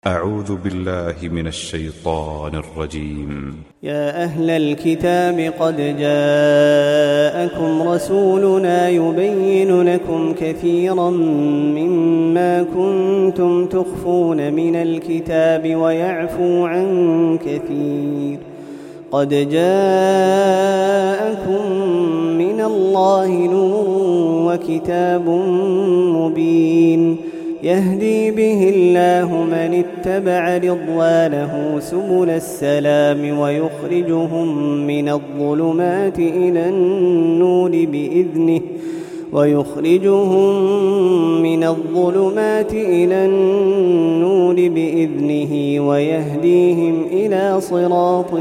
أعوذ بالله من الشيطان الرجيم. يا أهل الكتاب قد جاءكم رسولنا يبين لكم كثيرا مما كنتم تخفون من الكتاب ويعفو عن كثير. قد جاءكم من الله نور وكتاب مبين يهدي به الله من اتبع رضوانه سبل السلام ويخرجهم من الظلمات إلى النور بإذنه ويهديهم إلى صراط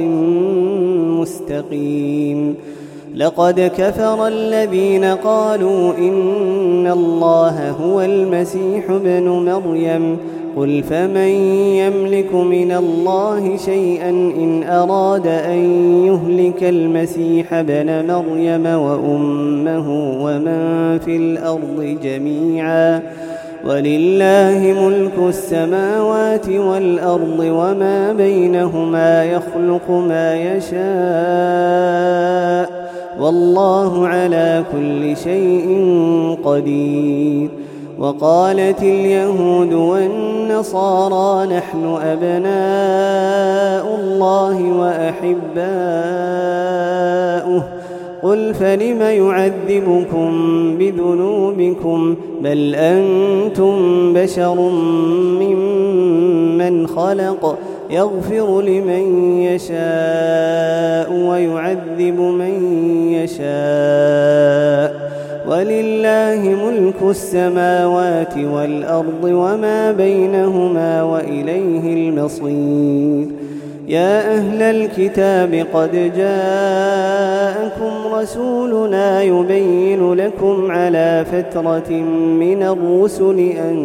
مستقيم. لقد كفر الذين قالوا إن الله هو المسيح ابن مريم قل فمن يملك من الله شيئا إن أراد أن يهلك المسيح ابن مريم وأمه ومن في الأرض جميعا ولله ملك السماوات والأرض وما بينهما يخلق ما يشاء والله على كل شيء قدير. وقالت اليهود والنصارى نحن أبناء الله وأحباؤه قل فلم يعذبكم بذنوبكم بل أنتم بشر ممن خلق يغفر لمن يشاء ويعذب من يشاء ولله ملك السماوات والأرض وما بينهما وإليه المصير. يا أهل الكتاب قد جاءكم رسولنا يبين لكم على فترة من الرسل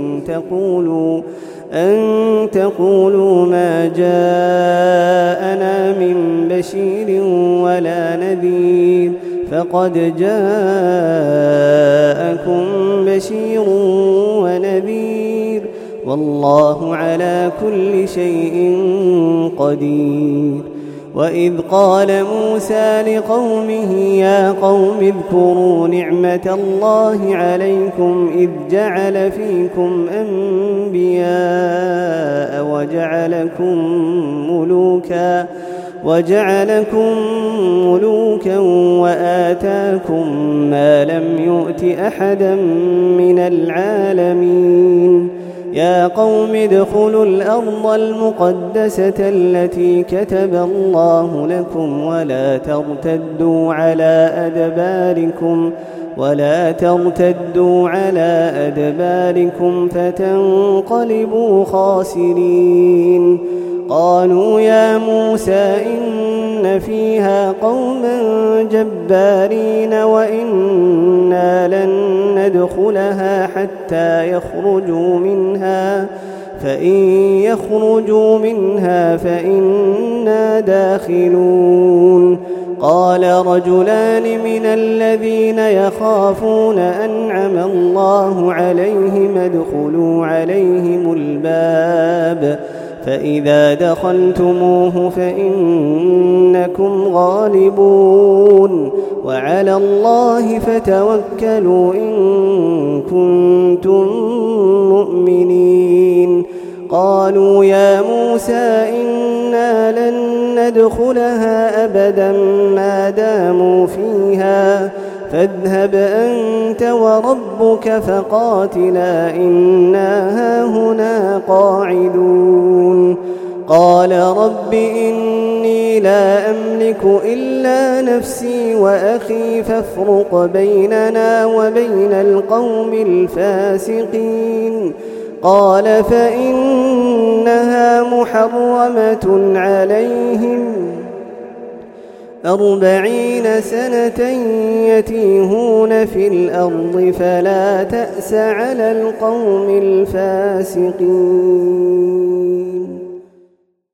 أن تقولوا ما جاءنا من بشير ولا نذير فقد جاءكم بشير ونذير والله على كل شيء قدير. وإذ قال موسى لقومه يا قوم اذكروا نعمة الله عليكم إذ جعل فيكم أنبياء وجعلكم ملوكا وآتاكم ما لم يؤت أحدا من العالمين. يا قوم ادخلوا الأرض المقدسة التي كتب الله لكم ولا ترتدوا على أدباركم فتنقلبوا خاسرين. قالوا يا موسى إن فيها قوما جبارين وإنا لن ندخلها حتى يخرجوا منها فإن يخرجوا منها فإنا داخلون. قال رجلان من الذين يخافون أنعم الله عليهم ادخلوا عليهم الباب فإذا دخلتموه فإنكم غالبون وعلى الله فتوكلوا إن كنتم مؤمنين. قالوا يا موسى إنا لن ندخلها أبدا ما داموا فيها فاذهب أنت وربك فقاتلا إنا هاهنا قاعدون. قال رب إني لا أملك إلا نفسي وأخي فافرق بيننا وبين القوم الفاسقين. قال فإنها محرمة عليهم 40 سنة يتيهون في الأرض فلا تأس على القوم الفاسقين.